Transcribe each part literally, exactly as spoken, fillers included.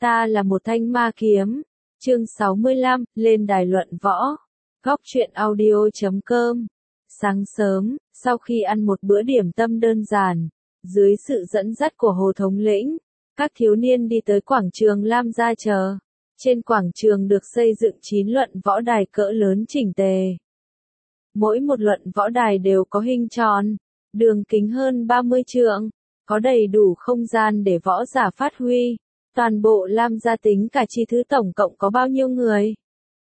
Ta là một thanh ma kiếm. Chương sáu mươi lăm, lên đài luận võ. Góc truyện audio chấm com. Sáng sớm, sau khi ăn một bữa điểm tâm đơn giản, dưới sự dẫn dắt của Hồ thống lĩnh, các thiếu niên đi tới quảng trường Lam Gia chờ. Trên quảng trường được xây dựng chín luận võ đài cỡ lớn chỉnh tề. Mỗi một luận võ đài đều có hình tròn, đường kính hơn ba mươi trượng, có đầy đủ không gian để võ giả phát huy. Toàn bộ Lam Gia tính cả chi thứ tổng cộng có bao nhiêu người?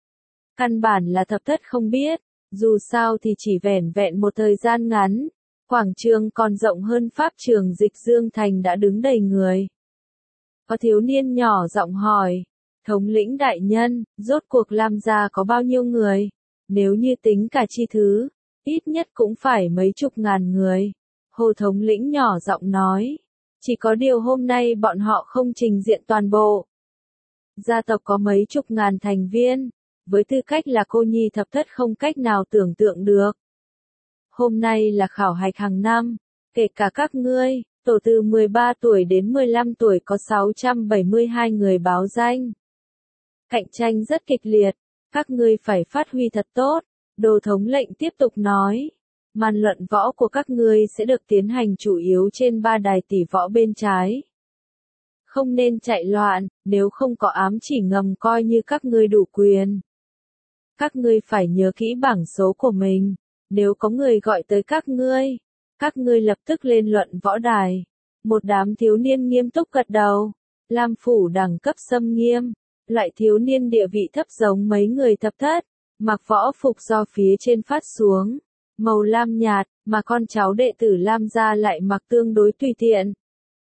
Căn bản là thập thất không biết, dù sao thì chỉ vẻn vẹn một thời gian ngắn, quảng trường còn rộng hơn pháp trường Dịch Dương Thành đã đứng đầy người. Có thiếu niên nhỏ giọng hỏi, thống lĩnh đại nhân, rốt cuộc Lam Gia có bao nhiêu người? Nếu như tính cả chi thứ, ít nhất cũng phải mấy chục ngàn người. Hồ thống lĩnh nhỏ giọng nói. Chỉ có điều hôm nay bọn họ không trình diện toàn bộ. Gia tộc có mấy chục ngàn thành viên, với tư cách là cô nhi thập thất không cách nào tưởng tượng được. Hôm nay là khảo hạch hàng năm, kể cả các ngươi, tổ từ mười ba tuổi đến mười lăm tuổi có sáu trăm bảy mươi hai người báo danh. Cạnh tranh rất kịch liệt, các ngươi phải phát huy thật tốt, Đồ thống lệnh tiếp tục nói. Màn luận võ của các ngươi sẽ được tiến hành chủ yếu trên ba đài tỷ võ bên trái. Không nên chạy loạn, nếu không có ám chỉ ngầm coi như các ngươi đủ quyền. Các ngươi phải nhớ kỹ bảng số của mình, nếu có người gọi tới các ngươi, các ngươi lập tức lên luận võ đài. Một đám thiếu niên nghiêm túc gật đầu. Lam phủ đẳng cấp xâm nghiêm, loại thiếu niên địa vị thấp giống mấy người thập thất, mặc võ phục do phía trên phát xuống. Màu lam nhạt, mà con cháu đệ tử Lam Gia lại mặc tương đối tùy tiện.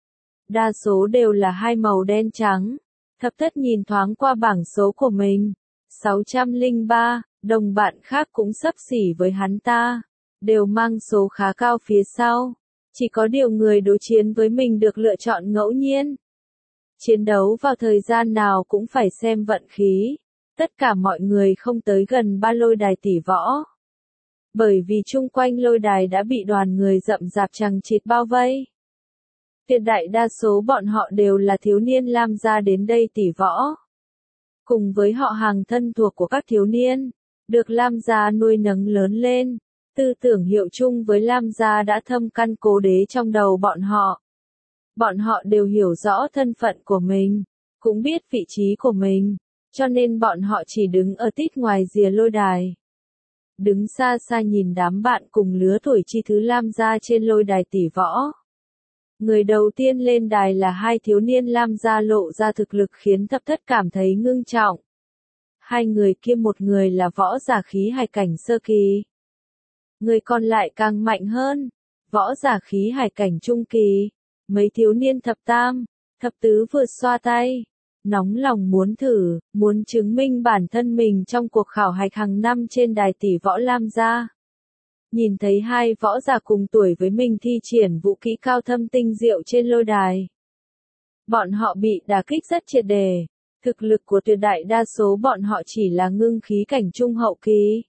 Đa số đều là hai màu đen trắng. Thập thất nhìn thoáng qua bảng số của mình. sáu trăm lẻ ba, đồng bạn khác cũng xấp xỉ với hắn ta. Đều mang số khá cao phía sau. Chỉ có điều người đối chiến với mình được lựa chọn ngẫu nhiên. Chiến đấu vào thời gian nào cũng phải xem vận khí. Tất cả mọi người không tới gần ba lôi đài tỷ võ. Bởi vì chung quanh lôi đài đã bị đoàn người rậm rạp chằng chịt bao vây. Tuyệt đại đa số bọn họ đều là thiếu niên Lam Gia đến đây tỷ võ. Cùng với họ hàng thân thuộc của các thiếu niên, được Lam Gia nuôi nấng lớn lên, tư tưởng hiệu chung với Lam Gia đã thâm căn cố đế trong đầu bọn họ. Bọn họ đều hiểu rõ thân phận của mình, cũng biết vị trí của mình, cho nên bọn họ chỉ đứng ở tít ngoài rìa lôi đài. Đứng xa xa nhìn đám bạn cùng lứa tuổi chi thứ Lam Gia trên lôi đài tỷ võ. Người đầu tiên lên đài là hai thiếu niên Lam Gia lộ ra thực lực khiến thập thất cảm thấy ngưng trọng. Hai người kia một người là võ giả khí hải cảnh sơ kỳ. Người còn lại càng mạnh hơn, võ giả khí hải cảnh trung kỳ. Mấy thiếu niên thập tam, thập tứ vượt xoa tay. Nóng lòng muốn thử, muốn chứng minh bản thân mình trong cuộc khảo hạch hàng năm trên đài tỷ võ Lam Gia. Nhìn thấy hai võ giả cùng tuổi với mình thi triển vũ kỹ cao thâm tinh diệu trên lôi đài. Bọn họ bị đả kích rất triệt đề. Thực lực của tuyệt đại đa số bọn họ chỉ là ngưng khí cảnh trung hậu kỳ.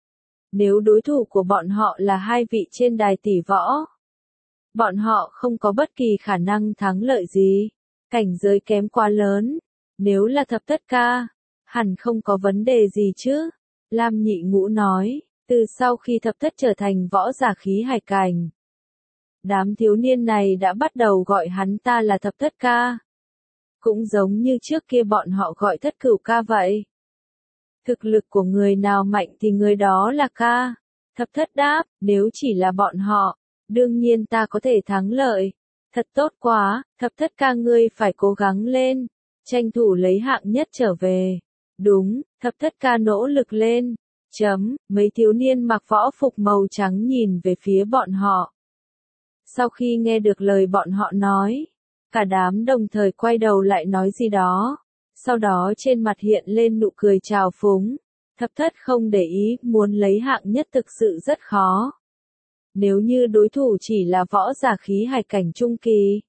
Nếu đối thủ của bọn họ là hai vị trên đài tỷ võ, bọn họ không có bất kỳ khả năng thắng lợi gì. Cảnh giới kém quá lớn. Nếu là thập thất ca, hẳn không có vấn đề gì chứ. Lam Nhị Ngũ nói, từ sau khi thập thất trở thành võ giả khí hải cảnh, đám thiếu niên này đã bắt đầu gọi hắn ta là thập thất ca. Cũng giống như trước kia bọn họ gọi thất cửu ca vậy. Thực lực của người nào mạnh thì người đó là ca. Thập thất đáp, nếu chỉ là bọn họ, đương nhiên ta có thể thắng lợi. Thật tốt quá, thập thất ca ngươi phải cố gắng lên, tranh thủ lấy hạng nhất trở về. Đúng, thập thất ca nỗ lực lên. Chấm, mấy thiếu niên mặc võ phục màu trắng nhìn về phía bọn họ. Sau khi nghe được lời bọn họ nói, cả đám đồng thời quay đầu lại nói gì đó. Sau đó trên mặt hiện lên nụ cười trào phúng. Thập thất không để ý, muốn lấy hạng nhất thực sự rất khó. Nếu như đối thủ chỉ là võ giả khí hải cảnh trung kỳ,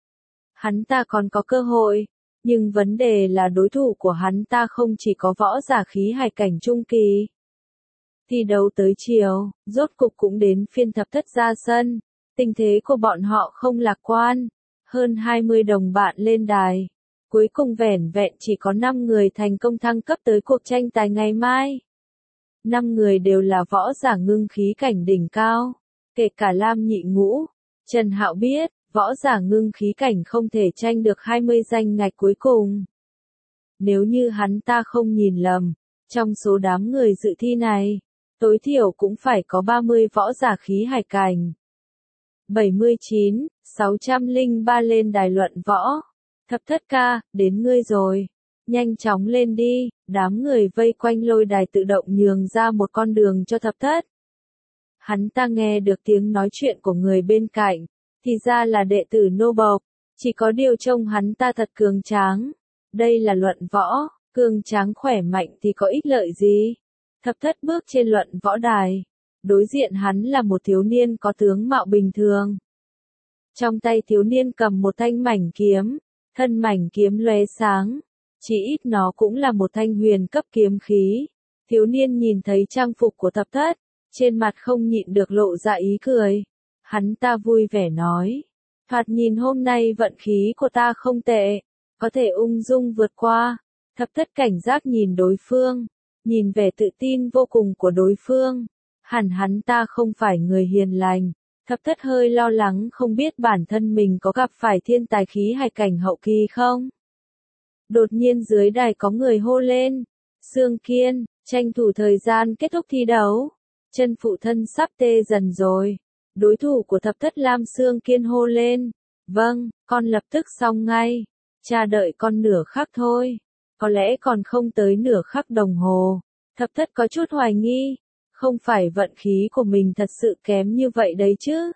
hắn ta còn có cơ hội, nhưng vấn đề là đối thủ của hắn ta không chỉ có võ giả khí hải cảnh trung kỳ. Thi đấu tới chiều, rốt cục cũng đến phiên thập thất ra sân, tình thế của bọn họ không lạc quan, hơn hai mươi đồng bạn lên đài, Cuối cùng vẻn vẹn chỉ có năm người thành công thăng cấp tới cuộc tranh tài ngày mai. năm người đều là võ giả ngưng khí cảnh đỉnh cao, kể cả Lam Nhị Ngũ. Trần Hạo biết, võ giả ngưng khí cảnh không thể tranh được hai mươi danh ngạch cuối cùng. Nếu như hắn ta không nhìn lầm, trong số đám người dự thi này, tối thiểu cũng phải có ba mươi võ giả khí hải cảnh. bảy mươi chín, sáu trăm lẻ ba lên đài luận võ. Thập thất ca, đến ngươi rồi. Nhanh chóng lên đi, đám người vây quanh lôi đài tự động nhường ra một con đường cho thập thất. Hắn ta nghe được tiếng nói chuyện của người bên cạnh, thì ra là đệ tử nô bộc, chỉ có điều trông hắn ta thật cường tráng. Đây là luận võ, cường tráng khỏe mạnh thì có ích lợi gì? Thập thất bước trên luận võ đài, đối diện hắn là một thiếu niên có tướng mạo bình thường. Trong tay thiếu niên cầm một thanh mảnh kiếm, thân mảnh kiếm lóe sáng, chỉ ít nó cũng là một thanh huyền cấp kiếm khí. Thiếu niên nhìn thấy trang phục của thập thất, trên mặt không nhịn được lộ ra ý cười. Hắn ta vui vẻ nói, thoạt nhìn hôm nay vận khí của ta không tệ, có thể ung dung vượt qua. Thập thất cảnh giác nhìn đối phương, nhìn vẻ tự tin vô cùng của đối phương. Hẳn hắn ta không phải người hiền lành. Thập thất hơi lo lắng không biết bản thân mình có gặp phải thiên tài khí hải cảnh hậu kỳ không. Đột nhiên dưới đài có người hô lên, Sương Kiên, tranh thủ thời gian kết thúc thi đấu. Chân phụ thân sắp tê dần rồi. Đối thủ của thập thất Lam Sương Kiên hô lên, vâng, con lập tức xong ngay. Cha đợi con nửa khắc thôi. Có lẽ còn không tới nửa khắc đồng hồ. Thập thất có chút hoài nghi. Không phải vận khí của mình thật sự kém như vậy đấy chứ.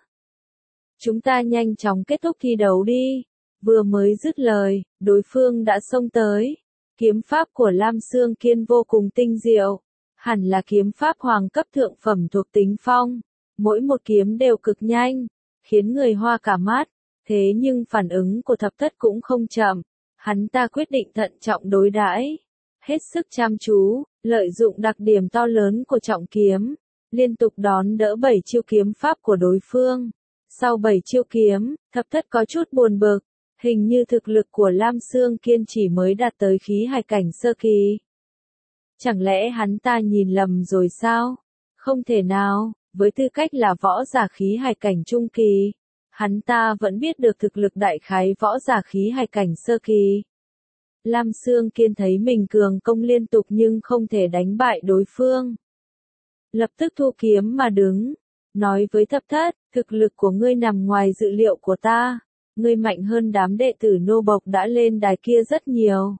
Chúng ta nhanh chóng kết thúc thi đấu đi. Vừa mới dứt lời, đối phương đã xông tới. Kiếm pháp của Lam Sương Kiên vô cùng tinh diệu. Hẳn là kiếm pháp hoàng cấp thượng phẩm thuộc tính phong. Mỗi một kiếm đều cực nhanh, khiến người hoa cả mắt. Thế nhưng phản ứng của thập thất cũng không chậm. Hắn ta quyết định thận trọng đối đãi, hết sức chăm chú, lợi dụng đặc điểm to lớn của trọng kiếm, liên tục đón đỡ bảy chiêu kiếm pháp của đối phương. Sau bảy chiêu kiếm, thập thất có chút buồn bực, hình như thực lực của Lam Sương Kiên chỉ mới đạt tới khí hải cảnh sơ kỳ. Chẳng lẽ hắn ta nhìn lầm rồi sao? Không thể nào, với tư cách là võ giả khí hải cảnh trung kỳ, hắn ta vẫn biết được thực lực đại khái võ giả khí hải cảnh sơ kỳ. Lam Sương Kiên thấy mình cường công liên tục nhưng không thể đánh bại đối phương. Lập tức thu kiếm mà đứng, nói với thập thất, thực lực của ngươi nằm ngoài dự liệu của ta, ngươi mạnh hơn đám đệ tử nô bộc đã lên đài kia rất nhiều.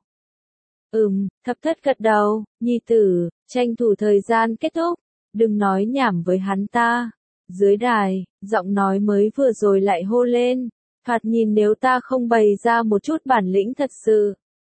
Ừm, thập thất gật đầu, nhi tử, tranh thủ thời gian kết thúc, đừng nói nhảm với hắn ta. Dưới đài, giọng nói mới vừa rồi lại hô lên, thoạt nhìn nếu ta không bày ra một chút bản lĩnh thật sự,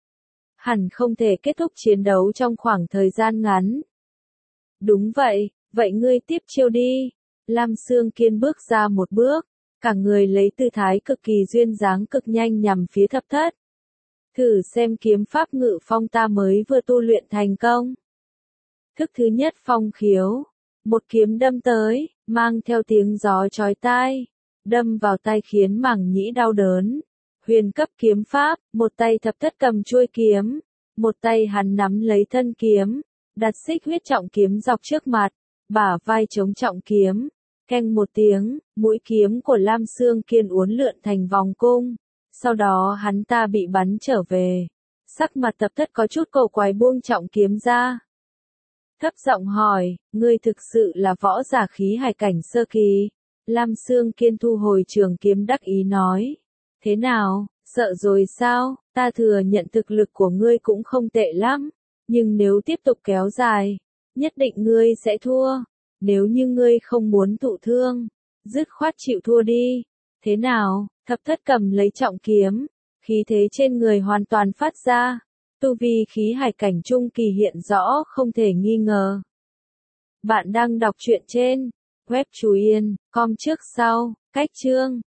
hẳn không thể kết thúc chiến đấu trong khoảng thời gian ngắn. Đúng vậy, vậy ngươi tiếp chiêu đi. Lam Sương Kiên bước ra một bước, cả người lấy tư thái cực kỳ duyên dáng cực nhanh nhằm phía thập thất. Thử xem kiếm pháp ngự phong ta mới vừa tu luyện thành công. Thức thứ nhất phong khiếu. Một kiếm đâm tới, mang theo tiếng gió chói tai, đâm vào tai khiến màng nhĩ đau đớn. Huyền cấp kiếm pháp, một tay thập thất cầm chuôi kiếm, một tay hắn nắm lấy thân kiếm, đặt xích huyết trọng kiếm dọc trước mặt, bả vai chống trọng kiếm, keng một tiếng, mũi kiếm của Lam Sương Kiên uốn lượn thành vòng cung, sau đó hắn ta bị bắn trở về. Sắc mặt thập thất có chút cổ quái buông trọng kiếm ra. Thấp giọng hỏi, ngươi thực sự là võ giả khí hải cảnh sơ kỳ? Lam Sương Kiên thu hồi trường kiếm đắc ý nói. Thế nào, sợ rồi sao? Ta thừa nhận thực lực của ngươi cũng không tệ lắm, nhưng nếu tiếp tục kéo dài, nhất định ngươi sẽ thua. Nếu như ngươi không muốn thụ thương, dứt khoát chịu thua đi. Thế nào? Thập thất cầm lấy trọng kiếm, khí thế trên người hoàn toàn phát ra. Tu vi khí hải cảnh trung kỳ hiện rõ không thể nghi ngờ. Bạn đang đọc truyện trên web Chú Yên, com trước sau, cách chương.